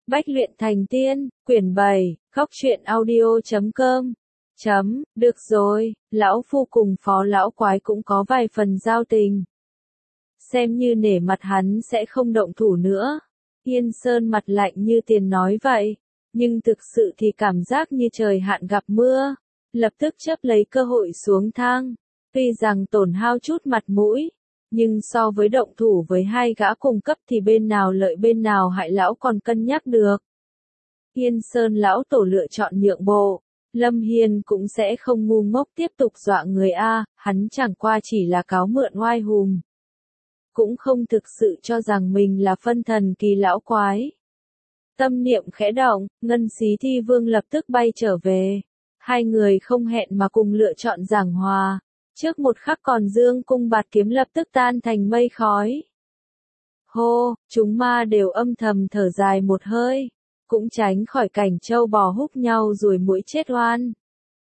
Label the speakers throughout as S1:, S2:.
S1: Bách luyện thành tiên, quyển 7, khóc truyện audio.com. Được rồi, lão phu cùng phó lão quái cũng có vài phần giao tình. Xem như nể mặt hắn sẽ không động thủ nữa. Yên Sơn mặt lạnh như tiền nói vậy, nhưng thực sự thì cảm giác như trời hạn gặp mưa, lập tức chớp lấy cơ hội xuống thang. Tuy rằng tổn hao chút mặt mũi, nhưng so với động thủ với hai gã cùng cấp thì bên nào lợi bên nào hại lão còn cân nhắc được. Yên Sơn lão tổ lựa chọn nhượng bộ, Lâm Hiên cũng sẽ không ngu ngốc tiếp tục dọa người a, hắn chẳng qua chỉ là cáo mượn oai hùng. Cũng không thực sự cho rằng mình là phân thần kỳ lão quái. Tâm niệm khẽ động, Ngân Xí Thi Vương lập tức bay trở về. Hai người không hẹn mà cùng lựa chọn giảng hòa. Trước một khắc còn dương cung bạt kiếm lập tức tan thành mây khói. Hô, chúng ma đều âm thầm thở dài một hơi, cũng tránh khỏi cảnh trâu bò húc nhau rồi muỗi chết oan.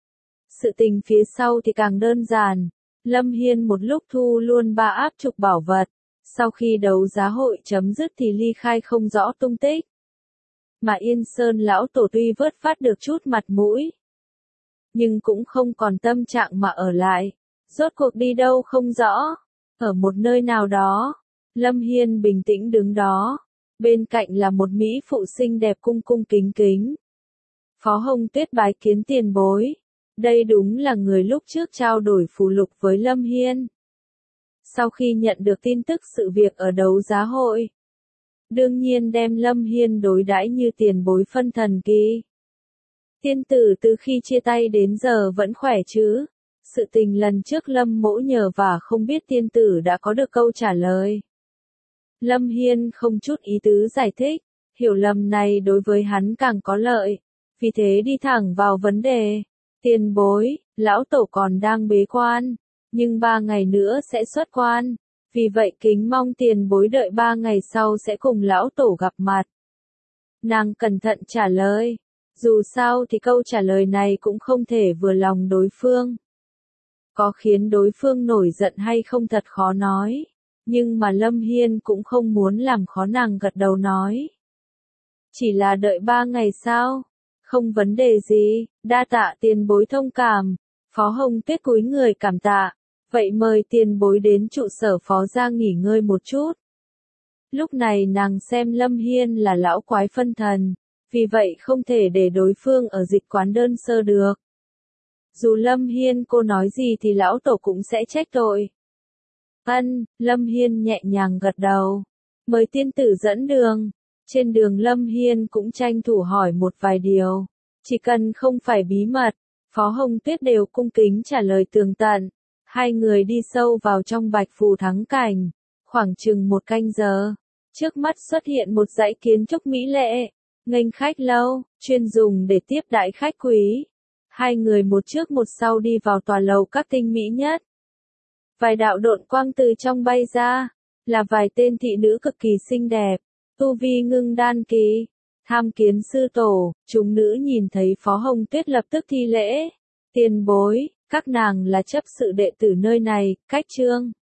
S1: Sự tình phía sau thì càng đơn giản. Lâm Hiên một lúc thu luôn 3 áp trục bảo vật, sau khi đấu giá hội chấm dứt thì ly khai không rõ tung tích. Mà Yên Sơn lão tổ tuy vớt phát được chút mặt mũi, nhưng cũng không còn tâm trạng mà ở lại. Rốt cuộc đi đâu không rõ, ở một nơi nào đó, Lâm Hiên bình tĩnh đứng đó, bên cạnh là một mỹ phụ xinh đẹp cung cung kính kính. Phó Hồng Tuyết bái kiến tiền bối, đây đúng là người lúc trước trao đổi phù lục với Lâm Hiên. Sau khi nhận được tin tức sự việc ở đấu giá hội, đương nhiên đem Lâm Hiên đối đãi như tiền bối phân thần kỳ. Tiên tử từ khi chia tay đến giờ vẫn khỏe chứ? Sự tình lần trước Lâm mỗ nhờ và không biết tiên tử đã có được câu trả lời. Lâm Hiên không chút ý tứ giải thích, hiểu lầm này đối với hắn càng có lợi, vì thế đi thẳng vào vấn đề. Tiền bối, lão tổ còn đang bế quan, nhưng 3 ngày nữa sẽ xuất quan, vì vậy kính mong tiền bối đợi 3 ngày sau sẽ cùng lão tổ gặp mặt. Nàng cẩn thận trả lời, dù sao thì câu trả lời này cũng không thể vừa lòng đối phương. Có khiến đối phương nổi giận hay không thật khó nói, nhưng mà Lâm Hiên cũng không muốn làm khó nàng gật đầu nói. Chỉ là đợi 3 ngày sao? Không vấn đề gì, đa tạ tiền bối thông cảm. Phó Hồng Tuyết cúi người cảm tạ, vậy mời tiền bối đến trụ sở phó gia nghỉ ngơi một chút. Lúc này nàng xem Lâm Hiên là lão quái phân thần, vì vậy không thể để đối phương ở dịch quán đơn sơ được. Dù Lâm Hiên cô nói gì thì lão tổ cũng sẽ trách tội. Lâm Hiên nhẹ nhàng gật đầu, mời tiên tử dẫn đường. Trên đường Lâm Hiên cũng tranh thủ hỏi một vài điều, chỉ cần không phải bí mật, Phó Hồng Tuyết đều cung kính trả lời tường tận. Hai người đi sâu vào trong Bạch Phù Thắng Cảnh, khoảng chừng 1 canh giờ, trước mắt xuất hiện một dãy kiến trúc mỹ lệ, nghênh khách lâu, chuyên dùng để tiếp đãi khách quý. Hai người một trước một sau đi vào tòa lầu các tinh mỹ nhất. Vài đạo độn quang từ trong bay ra, là vài tên thị nữ cực kỳ xinh đẹp, tu vi ngưng đan kỳ. Tham kiến sư tổ, chúng nữ nhìn thấy Phó Hồng Tuyết lập tức thi lễ. Tiền bối, các nàng là chấp sự đệ tử nơi này, cách trương.